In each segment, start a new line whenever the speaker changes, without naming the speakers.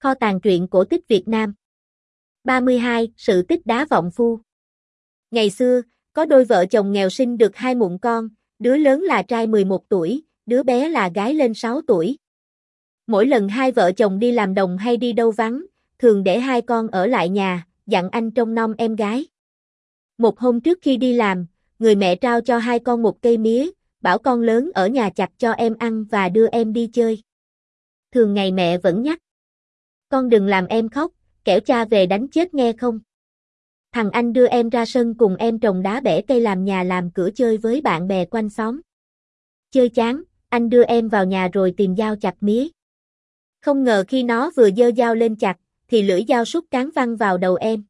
Kho tàng truyện cổ tích Việt Nam. 32. Sự tích đá vọng phu. Ngày xưa, có đôi vợ chồng nghèo sinh được hai mụn con, đứa lớn là trai 11 tuổi, đứa bé là gái lên 6 tuổi. Mỗi lần hai vợ chồng đi làm đồng hay đi đâu vắng, thường để hai con ở lại nhà, dặn anh trông nom em gái. Một hôm trước khi đi làm, người mẹ trao cho hai con một cây mía, bảo con lớn ở nhà chặt cho em ăn và đưa em đi chơi. Thường ngày mẹ vẫn nhắc: con đừng làm em khóc, kẻo cha về đánh chết nghe không. Thằng anh đưa em ra sân cùng em trồng đá bẻ cây làm nhà làm cửa chơi với bạn bè quanh xóm. Chơi chán, anh đưa em vào nhà rồi tìm dao chặt mía. Không ngờ khi nó vừa giơ dao lên chặt, thì lưỡi dao sút cán văng vào đầu em.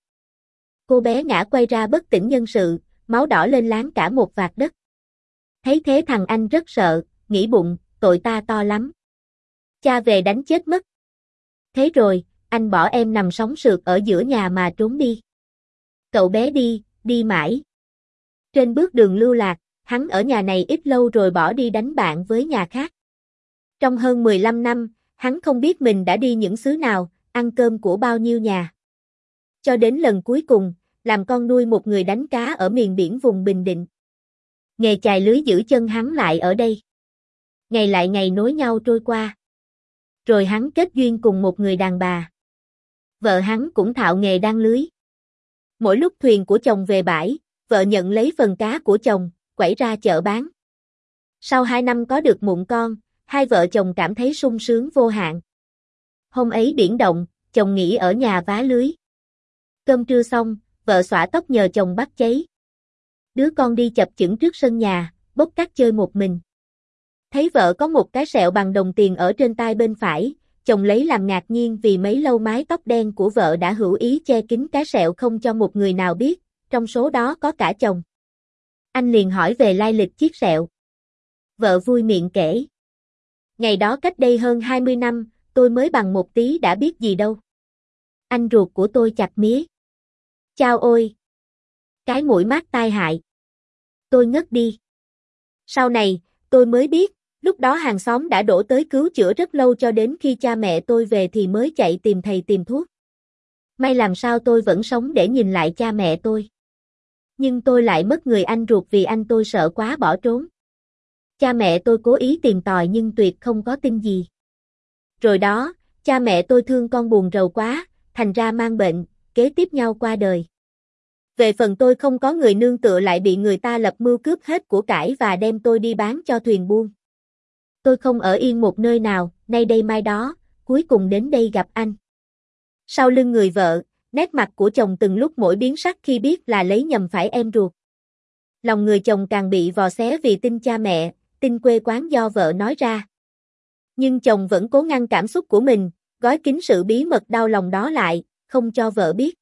Cô bé ngã quay ra bất tỉnh nhân sự, máu đỏ lên láng cả một vạt đất. Thấy thế thằng anh rất sợ, nghĩ bụng, tội ta to lắm. Cha về đánh chết mất. Thế rồi, anh bỏ em nằm sóng sượt ở giữa nhà mà trốn đi. Cậu bé đi mãi. Trên bước đường lưu lạc, hắn ở nhà này ít lâu rồi bỏ đi đánh bạn với nhà khác. Trong hơn 15 năm, hắn không biết mình đã đi những xứ nào, ăn cơm của bao nhiêu nhà. Cho đến lần cuối cùng, làm con nuôi một người đánh cá ở miền biển vùng Bình Định. Nghề chài lưới giữ chân hắn lại ở đây. Ngày lại ngày nối nhau trôi qua. Rồi hắn kết duyên cùng một người đàn bà. Vợ hắn cũng thạo nghề đan lưới. Mỗi lúc thuyền của chồng về bãi, vợ nhận lấy phần cá của chồng, quẩy ra chợ bán. Sau 2 năm có được mụn con, hai vợ chồng cảm thấy sung sướng vô hạn. Hôm ấy biển động, chồng nghỉ ở nhà vá lưới. Cơm trưa xong, vợ xõa tóc nhờ chồng bắt cháy. Đứa con đi chập chững trước sân nhà, bốc cát chơi một mình. Thấy vợ có một cái sẹo bằng đồng tiền ở trên tai bên phải, chồng lấy làm ngạc nhiên vì mấy lâu mái tóc đen của vợ đã hữu ý che kín cái sẹo không cho một người nào biết, trong số đó có cả chồng. Anh liền hỏi về lai lịch chiếc sẹo. Vợ vui miệng kể: ngày đó cách đây hơn 20 năm, tôi mới bằng một tí đã biết gì đâu. Anh ruột của tôi chặt mía. Chao ôi! Cái mũi mát tai hại. Tôi ngất đi. Sau này, tôi mới biết, lúc đó hàng xóm đã đổ tới cứu chữa rất lâu cho đến khi cha mẹ tôi về thì mới chạy tìm thầy tìm thuốc. May làm sao tôi vẫn sống để nhìn lại cha mẹ tôi. Nhưng tôi lại mất người anh ruột vì anh tôi sợ quá bỏ trốn. Cha mẹ tôi cố ý tìm tòi nhưng tuyệt không có tin gì. Rồi đó, cha mẹ tôi thương con buồn rầu quá, thành ra mang bệnh, kế tiếp nhau qua đời. Về phần tôi không có người nương tựa lại bị người ta lập mưu cướp hết của cải và đem tôi đi bán cho thuyền buôn. Tôi không ở yên một nơi nào, nay đây mai đó, cuối cùng đến đây gặp anh. Sau lưng người vợ, nét mặt của chồng từng lúc mỗi biến sắc khi biết là lấy nhầm phải em ruột. Lòng người chồng càng bị vò xé vì tin cha mẹ, tin quê quán do vợ nói ra. Nhưng chồng vẫn cố ngăn cảm xúc của mình, gói kín sự bí mật đau lòng đó lại, không cho vợ biết.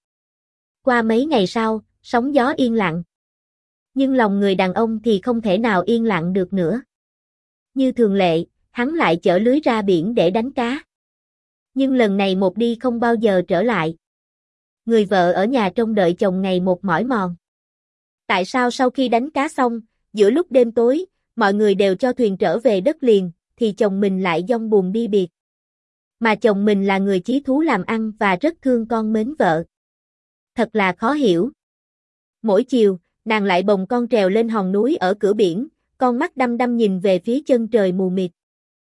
Qua mấy ngày sau, sóng gió yên lặng. Nhưng lòng người đàn ông thì không thể nào yên lặng được nữa. Như thường lệ, hắn lại chở lưới ra biển để đánh cá. Nhưng lần này một đi không bao giờ trở lại. Người vợ ở nhà trông đợi chồng ngày một mỏi mòn. Tại sao sau khi đánh cá xong, giữa lúc đêm tối, mọi người đều cho thuyền trở về đất liền, thì chồng mình lại dong buồn đi biệt. Mà chồng mình là người chí thú làm ăn và rất thương con mến vợ. Thật là khó hiểu. Mỗi chiều, nàng lại bồng con trèo lên hòn núi ở cửa biển, con mắt đăm đăm nhìn về phía chân trời mù mịt.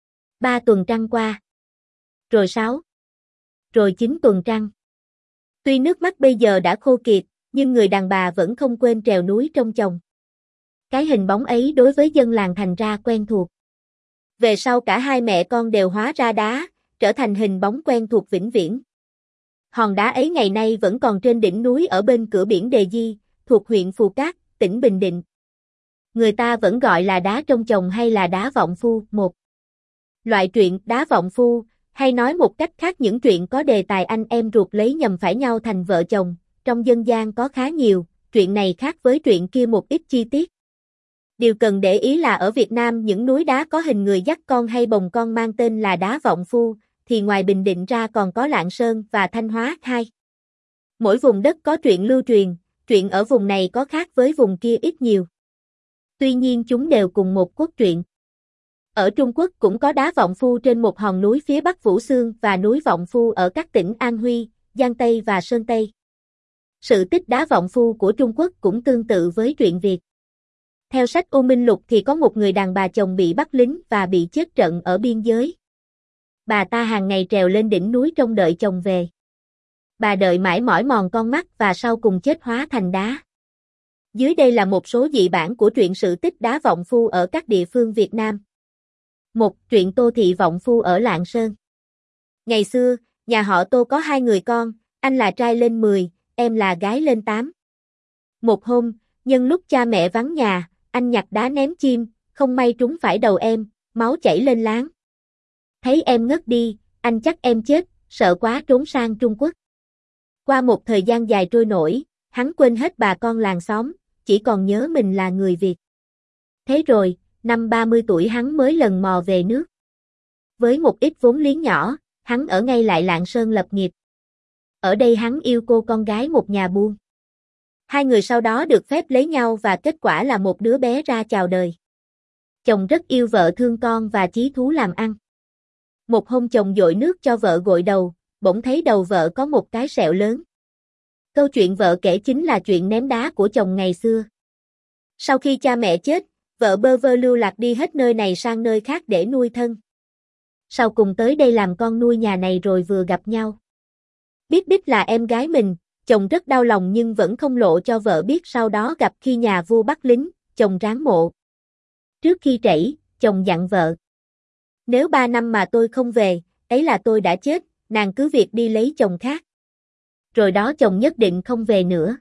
3 tuần trăng qua. Rồi 6. Rồi 9 tuần trăng. Tuy nước mắt bây giờ đã khô kiệt, nhưng người đàn bà vẫn không quên trèo núi trông chồng. Cái hình bóng ấy đối với dân làng thành ra quen thuộc. Về sau cả hai mẹ con đều hóa ra đá, trở thành hình bóng quen thuộc vĩnh viễn. Hòn đá ấy ngày nay vẫn còn trên đỉnh núi ở bên cửa biển Đề Di, thuộc huyện Phù Cát, tỉnh Bình Định. Người ta vẫn gọi là đá trông chồng hay là đá vọng phu. Một loại truyện đá vọng phu, hay nói một cách khác những truyện có đề tài anh em ruột lấy nhầm phải nhau thành vợ chồng, trong dân gian có khá nhiều, truyện này khác với truyện kia một ít chi tiết. Điều cần để ý là ở Việt Nam những núi đá có hình người dắt con hay bồng con mang tên là đá vọng phu, thì ngoài Bình Định ra còn có Lạng Sơn và Thanh Hóa. 2. Mỗi vùng đất có truyện lưu truyền, truyện ở vùng này có khác với vùng kia ít nhiều. Tuy nhiên chúng đều cùng một cốt truyện. Ở Trung Quốc cũng có đá Vọng Phu trên một hòn núi phía bắc Vũ Xương và núi Vọng Phu ở các tỉnh An Huy, Giang Tây và Sơn Tây. Sự tích đá Vọng Phu của Trung Quốc cũng tương tự với truyện Việt. Theo sách U Minh Lục thì có một người đàn bà chồng bị bắt lính và bị chết trận ở biên giới. Bà ta hàng ngày trèo lên đỉnh núi trông đợi chồng về. Bà đợi mãi mỏi mòn con mắt và sau cùng chết hóa thành đá. Dưới đây là một số dị bản của truyện sự tích đá Vọng Phu ở các địa phương Việt Nam. 1. Truyện Tô Thị Vọng Phu ở Lạng Sơn. Ngày xưa, nhà họ Tô có 2 người con, anh là trai lên 10, em là gái lên 8. Một hôm, nhân lúc cha mẹ vắng nhà, anh nhặt đá ném chim, không may trúng phải đầu em, máu chảy lên láng. Thấy em ngất đi, anh chắc em chết, sợ quá trốn sang Trung Quốc. Qua một thời gian dài trôi nổi, hắn quên hết bà con làng xóm, chỉ còn nhớ mình là người Việt. Thế rồi, năm 30 tuổi hắn mới lần mò về nước. Với một ít vốn liếng nhỏ, hắn ở ngay lại Lạng Sơn lập nghiệp. Ở đây hắn yêu cô con gái một nhà buôn. 2 người sau đó được phép lấy nhau và kết quả là một đứa bé ra chào đời. Chồng rất yêu vợ thương con và chí thú làm ăn. Một hôm chồng dội nước cho vợ gội đầu, bỗng thấy đầu vợ có một cái sẹo lớn. Câu chuyện vợ kể chính là chuyện ném đá của chồng ngày xưa. Sau khi cha mẹ chết, vợ bơ vơ lưu lạc đi hết nơi này sang nơi khác để nuôi thân. Sau cùng tới đây làm con nuôi nhà này rồi vừa gặp nhau. Biết đích là em gái mình, chồng rất đau lòng nhưng vẫn không lộ cho vợ biết, sau đó gặp khi nhà vua bắt lính, chồng ráng mộ. Trước khi trẩy, chồng dặn vợ. Nếu 3 năm mà tôi không về, ấy là tôi đã chết, nàng cứ việc đi lấy chồng khác. Rồi đó chồng nhất định không về nữa.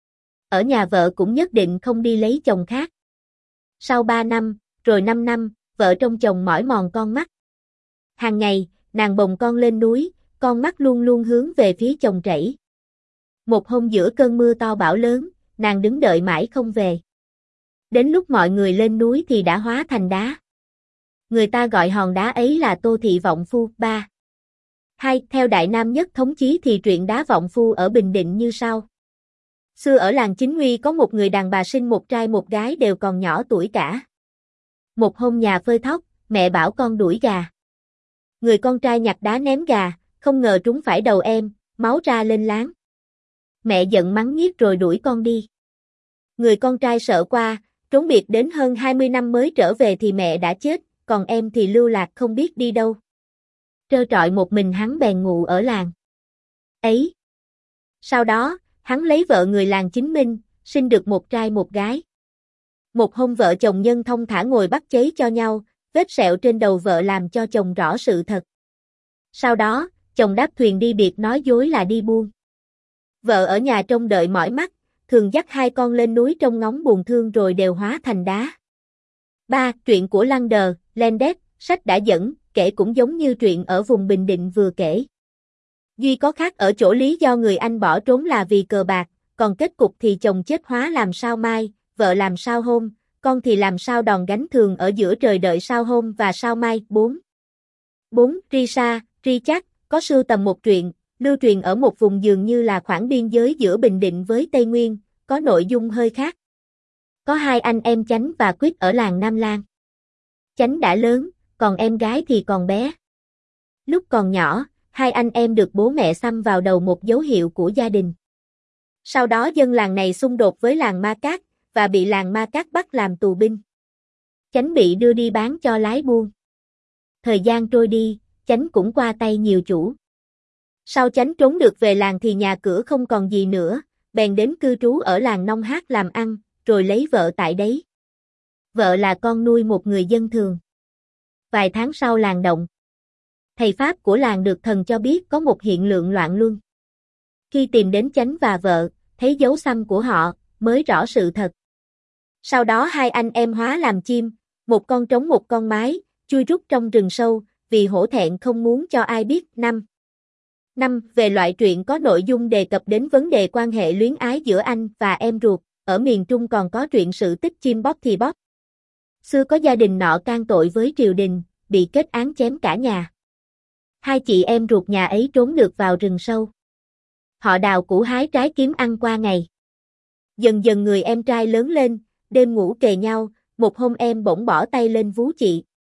Ở nhà vợ cũng nhất định không đi lấy chồng khác. Sau 3 năm, rồi 5 năm, vợ trông chồng mỏi mòn con mắt. Hàng ngày, nàng bồng con lên núi, con mắt luôn luôn hướng về phía chồng trẩy. Một hôm giữa cơn mưa to bão lớn, nàng đứng đợi mãi không về. Đến lúc mọi người lên núi thì đã hóa thành đá. Người ta gọi hòn đá ấy là Tô Thị Vọng Phu. 3. 2. Theo Đại Nam Nhất Thống Chí thì truyện đá Vọng Phu ở Bình Định như sau. Xưa ở làng Chính Nguy có một người đàn bà sinh một trai một gái đều còn nhỏ tuổi cả. Một hôm nhà phơi thóc, mẹ bảo con đuổi gà. Người con trai nhặt đá ném gà, không ngờ trúng phải đầu em, máu ra lên láng. Mẹ giận mắng nhiếc rồi đuổi con đi. Người con trai sợ qua, trốn biệt đến hơn 20 năm mới trở về thì mẹ đã chết, còn em thì lưu lạc không biết đi đâu. Trơ trọi một mình hắn bèn ngụ ở làng ấy. Sau đó, hắn lấy vợ người làng Chính Minh, sinh được một trai một gái. Một hôm vợ chồng nhân thông thả ngồi bắt cháy cho nhau, vết sẹo trên đầu vợ làm cho chồng rõ sự thật. Sau đó, chồng đáp thuyền đi biệt nói dối là đi buôn. Vợ ở nhà trông đợi mỏi mắt, thường dắt 2 con lên núi trông ngóng buồn thương rồi đều hóa thành đá. 3. Truyện của Lander, Landet, sách đã dẫn, kể cũng giống như truyện ở vùng Bình Định vừa kể. Duy có khác ở chỗ lý do người anh bỏ trốn là vì cờ bạc, còn kết cục thì chồng chết hóa làm sao mai, vợ làm sao hôm, con thì làm sao đòn gánh thường ở giữa trời đợi sao hôm và sao mai. 4. 4. Risa, Richard, có sưu tầm một truyện, lưu truyền ở một vùng dường như là khoảng biên giới giữa Bình Định với Tây Nguyên, có nội dung hơi khác. Có 2 anh em Chánh và Quyết ở làng Nam Lan. Chánh đã lớn, còn em gái thì còn bé. Lúc còn nhỏ, 2 anh em được bố mẹ xăm vào đầu một dấu hiệu của gia đình. Sau đó dân làng này xung đột với làng Ma Cát, và bị làng Ma Cát bắt làm tù binh. Chánh bị đưa đi bán cho lái buôn. Thời gian trôi đi, Chánh cũng qua tay nhiều chủ. Sau Chánh trốn được về làng thì nhà cửa không còn gì nữa, bèn đến cư trú ở làng Nông Hát làm ăn, rồi lấy vợ tại đấy. Vợ là con nuôi một người dân thường. Vài tháng sau làng động. Thầy Pháp của làng được thần cho biết có một hiện tượng loạn luân. Khi tìm đến Chánh và vợ, thấy dấu xăm của họ, mới rõ sự thật. Sau đó 2 anh em hóa làm chim, một con trống một con mái, chui rút trong rừng sâu, vì hổ thẹn không muốn cho ai biết. 5. Về loại truyện có nội dung đề cập đến vấn đề quan hệ luyến ái giữa anh và em ruột, ở miền Trung còn có truyện sự tích chim bóp thì bóp. Xưa có gia đình nọ can tội với triều đình, bị kết án chém cả nhà. 2 chị em ruột nhà ấy trốn được vào rừng sâu. Họ đào củ hái trái kiếm ăn qua ngày. Dần dần người em trai lớn lên, đêm ngủ kề nhau, một hôm em bỗng bỏ tay lên vú chị.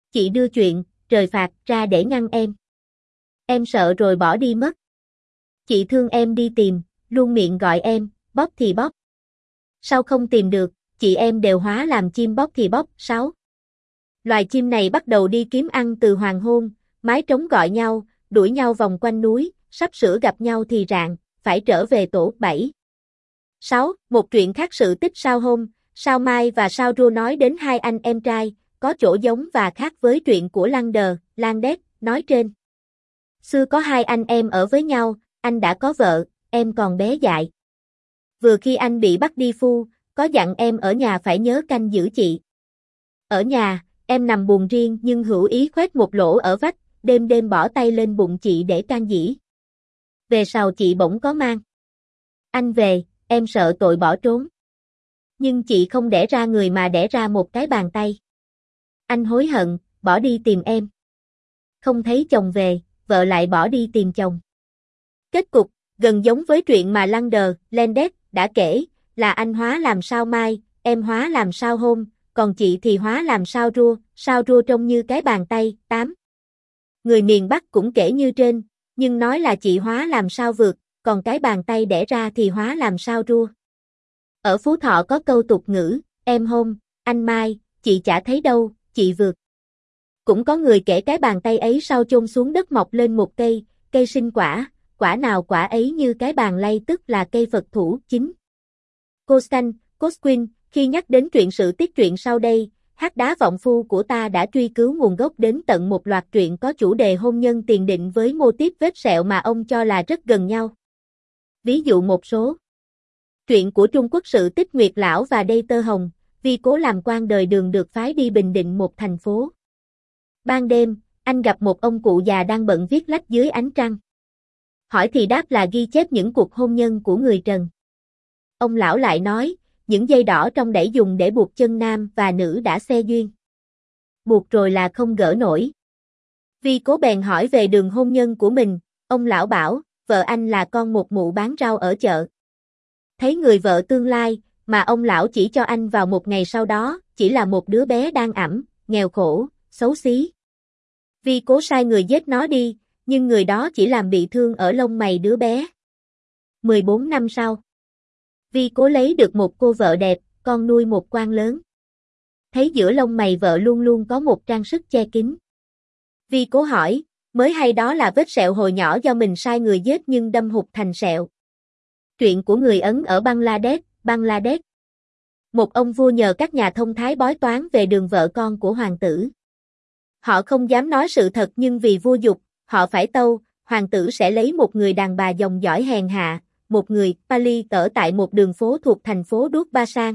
Chị đưa chuyện, trời phạt ra để ngăn em. Em sợ rồi bỏ đi mất. Chị thương em đi tìm, luôn miệng gọi em, bóp thì bóp. Sao không tìm được, chị em đều hóa làm chim bóp thì bóp. 6. Loài chim này bắt đầu đi kiếm ăn từ hoàng hôn, mái trống gọi nhau, đuổi nhau vòng quanh núi, sắp sửa gặp nhau thì rạng, phải trở về tổ. 7. 6. Một truyện khác sự tích sao hôm, sao mai và sao rua nói đến hai anh em trai, có chỗ giống và khác với truyện của Landed, nói trên. Xưa có hai anh em ở với nhau, anh đã có vợ, em còn bé dại. Vừa khi anh bị bắt đi phu, có dặn em ở nhà phải nhớ canh giữ chị. Ở nhà, em nằm buồn riêng nhưng hữu ý khoét một lỗ ở vách, đêm đêm bỏ tay lên bụng chị để can dĩ. Về sau chị bỗng có mang. Anh về, em sợ tội bỏ trốn. Nhưng chị không đẻ ra người mà đẻ ra một cái bàn tay. Anh hối hận, bỏ đi tìm em. Không thấy chồng về, vợ lại bỏ đi tìm chồng. Kết cục, gần giống với truyện mà Landed đã kể, là anh hóa làm sao mai, em hóa làm sao hôm, còn chị thì hóa làm sao rua trông như cái bàn tay. 8. Người miền Bắc cũng kể như trên, nhưng nói là chị hóa làm sao vượt, còn cái bàn tay đẻ ra thì hóa làm sao rua. Ở Phú Thọ có câu tục ngữ, em hôm, anh mai, chị chả thấy đâu, chị vượt. Cũng có người kể cái bàn tay ấy sau chôn xuống đất mọc lên một cây sinh quả, quả nào quả ấy như cái bàn lay tức là cây Phật thủ. 9. Cosquin, khi nhắc đến truyện sự tiết truyện sau đây, Hát Đá Vọng Phu của ta đã truy cứu nguồn gốc đến tận một loạt truyện có chủ đề hôn nhân tiền định với mô típ vết sẹo mà ông cho là rất gần nhau. Ví dụ một số truyện của Trung Quốc sự tích Nguyệt Lão và Đây Tơ Hồng, vì cố làm quan đời Đường được phái đi bình định một thành phố. Ban đêm, anh gặp một ông cụ già đang bận viết lách dưới ánh trăng. Hỏi thì đáp là ghi chép những cuộc hôn nhân của người Trần. Ông lão lại nói, những dây đỏ trong đẩy dùng để buộc chân nam và nữ đã xe duyên. Buộc rồi là không gỡ nổi. Vì cố bèn hỏi về đường hôn nhân của mình, ông lão bảo, vợ anh là con một mụ bán rau ở chợ. Thấy người vợ tương lai, mà ông lão chỉ cho anh vào một ngày sau đó, chỉ là một đứa bé đang ẵm, nghèo khổ, xấu xí. Vì cố sai người giết nó đi, nhưng người đó chỉ làm bị thương ở lông mày đứa bé. 14 năm sau, Vi cố lấy được một cô vợ đẹp, con nuôi một quan lớn. Thấy giữa lông mày vợ luôn luôn có một trang sức che kín. Vi cố hỏi, mới hay đó là vết sẹo hồi nhỏ do mình sai người giết nhưng đâm hụt thành sẹo. Truyện của người Ấn ở Bangladesh. Một ông vua nhờ các nhà thông thái bói toán về đường vợ con của hoàng tử. Họ không dám nói sự thật nhưng vì vua giục, họ phải tâu, hoàng tử sẽ lấy một người đàn bà dòng dõi hèn hạ, một người Pali ở tại một đường phố thuộc thành phố Đuốc Ba Sang.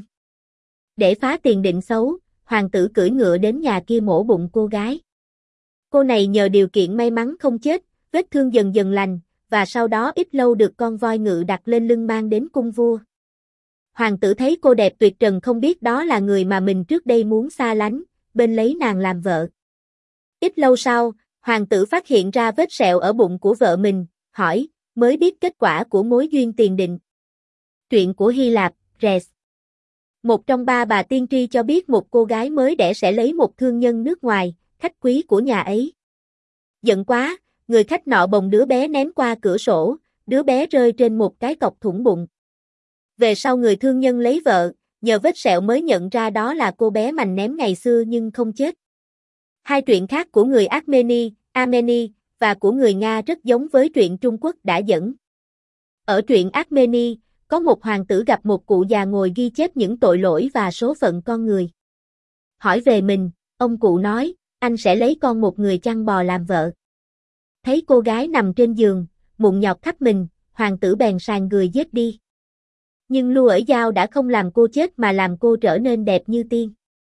Để phá tiền định xấu, hoàng tử cưỡi ngựa đến nhà kia mổ bụng cô gái. Cô này nhờ điều kiện may mắn không chết, vết thương dần dần lành, và sau đó ít lâu được con voi ngự đặt lên lưng mang đến cung vua. Hoàng tử thấy cô đẹp tuyệt trần không biết đó là người mà mình trước đây muốn xa lánh, bên lấy nàng làm vợ. Ít lâu sau, hoàng tử phát hiện ra vết sẹo ở bụng của vợ mình, hỏi, mới biết kết quả của mối duyên tiền định. Truyện của Hy Lạp, Res. Một trong ba bà tiên tri cho biết một cô gái mới đẻ sẽ lấy một thương nhân nước ngoài, khách quý của nhà ấy. Giận quá, người khách nọ bồng đứa bé ném qua cửa sổ, đứa bé rơi trên một cái cọc thủng bụng. Về sau người thương nhân lấy vợ, nhờ vết sẹo mới nhận ra đó là cô bé mành ném ngày xưa nhưng không chết. Hai truyện khác của người Armeni và của người Nga rất giống với truyện Trung Quốc đã dẫn. Ở truyện Armeni, có một hoàng tử gặp một cụ già ngồi ghi chép những tội lỗi và số phận con người. Hỏi về mình, ông cụ nói, anh sẽ lấy con một người chăn bò làm vợ. Thấy cô gái nằm trên giường, mụn nhọt khắp mình, hoàng tử bèn sàn người giết đi. Nhưng lưu ở dao đã không làm cô chết mà làm cô trở nên đẹp như tiên.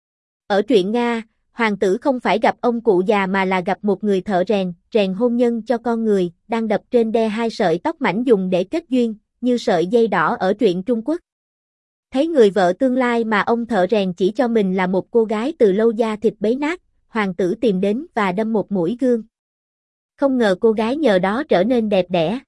Ở truyện Nga, hoàng tử không phải gặp ông cụ già mà là gặp một người thợ rèn hôn nhân cho con người, đang đập trên đe hai sợi tóc mảnh dùng để kết duyên, như sợi dây đỏ ở truyện Trung Quốc. Thấy người vợ tương lai mà ông thợ rèn chỉ cho mình là một cô gái từ lâu da thịt bấy nát, hoàng tử tìm đến và đâm một mũi gương. Không ngờ cô gái nhờ đó trở nên đẹp đẽ.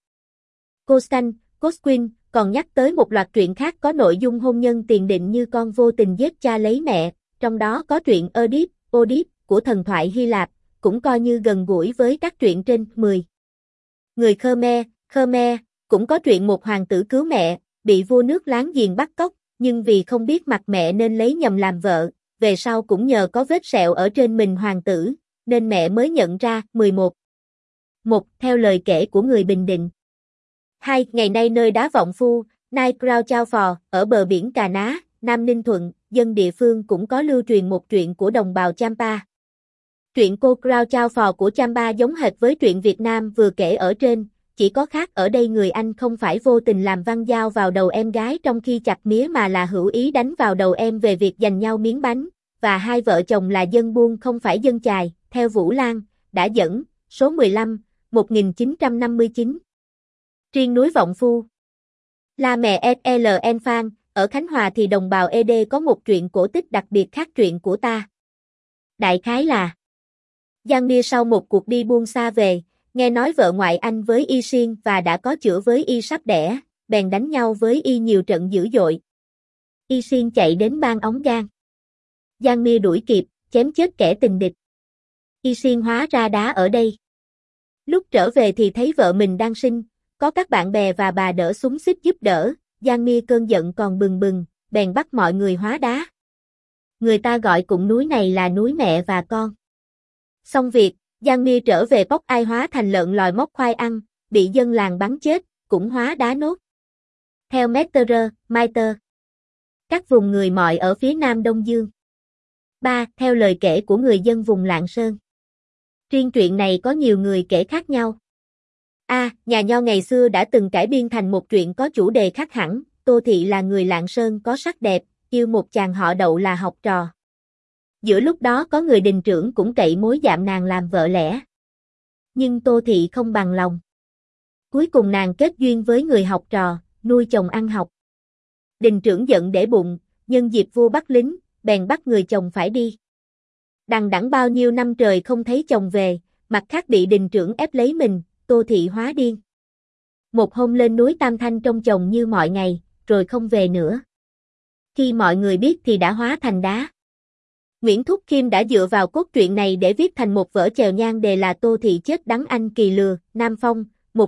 Cosquin còn nhắc tới một loạt truyện khác có nội dung hôn nhân tiền định như con vô tình giết cha lấy mẹ, trong đó có truyện Oedip của thần thoại Hy Lạp, cũng coi như gần gũi với các truyện trên 10. Người Khmer cũng có truyện một hoàng tử cứu mẹ, bị vua nước láng giềng bắt cóc, nhưng vì không biết mặt mẹ nên lấy nhầm làm vợ, về sau cũng nhờ có vết sẹo ở trên mình hoàng tử, nên mẹ mới nhận ra. 11. Theo lời kể của người Bình Định. 2. Ngày nay nơi đá Vọng Phu, nay Krao Chao Phò, ở bờ biển Cà Ná, Nam Ninh Thuận, dân địa phương cũng có lưu truyền một truyện của đồng bào Champa. Truyện cô Krao Chao Phò của Champa giống hệt với truyện Việt Nam vừa kể ở trên, chỉ có khác ở đây người anh không phải vô tình làm văng dao vào đầu em gái trong khi chặt mía mà là hữu ý đánh vào đầu em về việc giành nhau miếng bánh, và hai vợ chồng là dân buôn không phải dân chài, theo Vũ Lan, đã dẫn, số 15, 1959. Riêng núi Vọng Phu, La Mè SLN Phan, ở Khánh Hòa thì đồng bào ED có một truyện cổ tích đặc biệt khác truyện của ta. Đại khái là Giang Nia sau một cuộc đi buôn xa về, nghe nói vợ ngoại anh với Y Siên và đã có chữa với Y sắp đẻ, bèn đánh nhau với Y nhiều trận dữ dội. Y Siên chạy đến ban ống gan. Giang Nia đuổi kịp, chém chết kẻ tình địch. Y Siên hóa ra đá ở đây. Lúc trở về thì thấy vợ mình đang sinh, có các bạn bè và bà đỡ xúm xít giúp đỡ, Giang Nia cơn giận còn bừng bừng, bèn bắt mọi người hóa đá. Người ta gọi cụm núi này là núi mẹ và con. Xong việc, Giang Nia trở về Bóc Ai hóa thành lợn lòi móc khoai ăn, bị dân làng bắn chết, cũng hóa đá nốt. Theo Maiter, các vùng người Mọi ở phía nam Đông Dương. 3. Theo lời kể của người dân vùng Lạng Sơn. Riêng truyện này có nhiều người kể khác nhau. Nhà Nho ngày xưa đã từng cải biên thành một truyện có chủ đề khác hẳn, Tô Thị là người Lạng Sơn có sắc đẹp, yêu một chàng họ Đậu là học trò. Giữa lúc đó có người đình trưởng cũng cậy mối dạm nàng làm vợ lẽ. Nhưng Tô Thị không bằng lòng. Cuối cùng nàng kết duyên với người học trò, nuôi chồng ăn học. Đình trưởng giận để bụng, nhân dịp vua bắt lính, bèn bắt người chồng phải đi. Đằng đẵng bao nhiêu năm trời không thấy chồng về, mặt khác bị đình trưởng ép lấy mình, Tô Thị hóa điên. Một hôm lên núi Tam Thanh trông chồng như mọi ngày, rồi không về nữa. Khi mọi người biết thì đã hóa thành đá. Nguyễn Thúc Khiêm đã dựa vào cốt truyện này để viết thành một vở chèo nhan đề là Tô Thị chết đắng anh kỳ lừa, Nam Phong,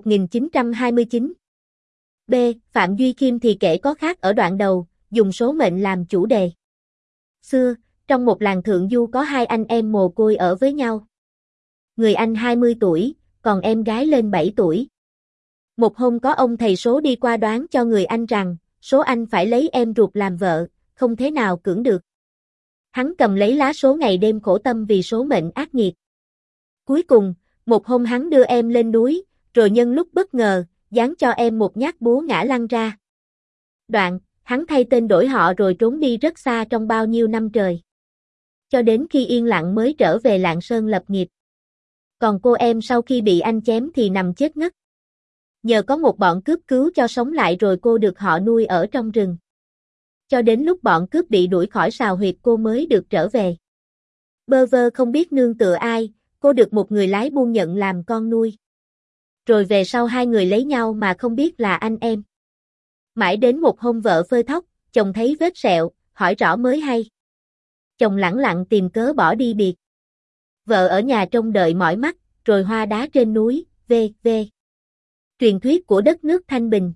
1929. B. Phạm Duy Khiêm thì kể có khác ở đoạn đầu, dùng số mệnh làm chủ đề. Xưa, trong một làng thượng du có hai anh em mồ côi ở với nhau. Người anh 20 tuổi, còn em gái lên 7 tuổi. Một hôm có ông thầy số đi qua đoán cho người anh rằng, số anh phải lấy em ruột làm vợ, không thế nào cưỡng được. Hắn cầm lấy lá số ngày đêm khổ tâm vì số mệnh ác nghiệt. Cuối cùng, một hôm hắn đưa em lên núi, rồi nhân lúc bất ngờ, giáng cho em một nhát búa ngã lăn ra. Đoạn, hắn thay tên đổi họ rồi trốn đi rất xa trong bao nhiêu năm trời. Cho đến khi yên lặng mới trở về Lạng Sơn lập nghiệp. Còn cô em sau khi bị anh chém thì nằm chết ngất. Nhờ có một bọn cướp cứu cho sống lại rồi cô được họ nuôi ở trong rừng. Cho đến lúc bọn cướp bị đuổi khỏi sào huyệt cô mới được trở về. Bơ vơ không biết nương tựa ai, cô được một người lái buôn nhận làm con nuôi. Rồi về sau hai người lấy nhau mà không biết là anh em. Mãi đến một hôm vợ phơi thóc, chồng thấy vết sẹo, hỏi rõ mới hay. Chồng lẳng lặng tìm cớ bỏ đi biệt. Vợ ở nhà trông đợi mỏi mắt, rồi hoa đá trên núi, v.v. Truyền thuyết của đất nước Thanh Bình.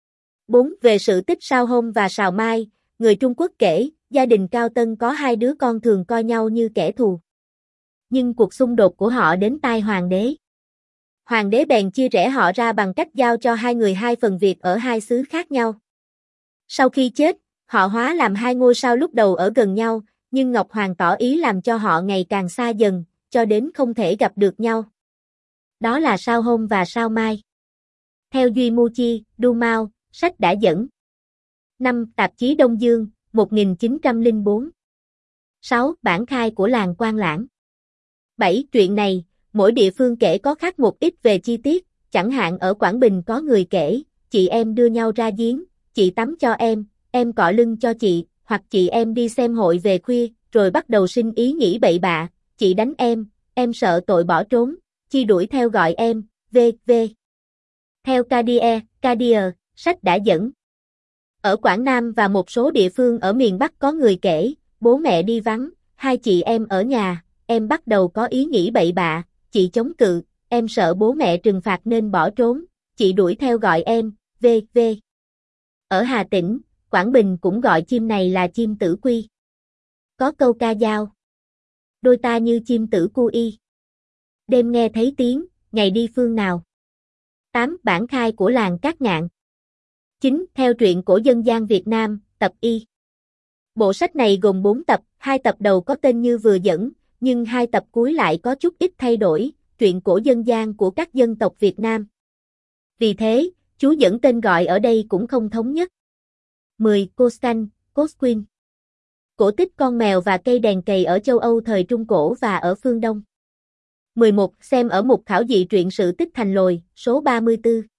4. Về sự tích Sao Hôm và Sào Mai, người Trung Quốc kể, gia đình Cao Tân có hai đứa con thường coi nhau như kẻ thù. Nhưng cuộc xung đột của họ đến tai hoàng đế. Hoàng đế bèn chia rẽ họ ra bằng cách giao cho hai người hai phần việc ở hai xứ khác nhau. Sau khi chết, họ hóa làm hai ngôi sao lúc đầu ở gần nhau, nhưng Ngọc Hoàng tỏ ý làm cho họ ngày càng xa dần, cho đến không thể gặp được nhau. Đó là Sao Hôm và Sao Mai. Theo Duy Mu Chi, Du Mao, sách đã dẫn. 5. Tạp chí Đông Dương, 1904. 6. Bản khai của làng Quan Lãng. 7. Truyện này, mỗi địa phương kể có khác một ít về chi tiết, chẳng hạn ở Quảng Bình có người kể, chị em đưa nhau ra giếng, chị tắm cho em cọ lưng cho chị, hoặc chị em đi xem hội về khuya, rồi bắt đầu sinh ý nghĩ bậy bạ, chị đánh em sợ tội bỏ trốn, chi đuổi theo gọi em, v.v. Theo Cadier, sách đã dẫn. Ở Quảng Nam và một số địa phương ở miền Bắc có người kể, bố mẹ đi vắng, hai chị em ở nhà, em bắt đầu có ý nghĩ bậy bạ, chị chống cự, em sợ bố mẹ trừng phạt nên bỏ trốn, chị đuổi theo gọi em, v. Ở Hà Tĩnh, Quảng Bình cũng gọi chim này là chim tử quy. Có câu ca dao. Đôi ta như chim tử cu y. Đêm nghe thấy tiếng, ngày đi phương nào. 8. Bản khai của làng Cát Ngạn. 9. Theo truyện cổ dân gian Việt Nam, tập Y. Bộ sách này gồm 4 tập, 2 tập đầu có tên như vừa dẫn, nhưng 2 tập cuối lại có chút ít thay đổi, truyện cổ dân gian của các dân tộc Việt Nam. Vì thế, chú dẫn tên gọi ở đây cũng không thống nhất. 10. Costan, Cosquin. Cổ tích con mèo và cây đèn cầy ở châu Âu thời Trung Cổ và ở phương Đông. 11. Xem ở mục khảo dị truyện sự tích Thành Lồi, số 34.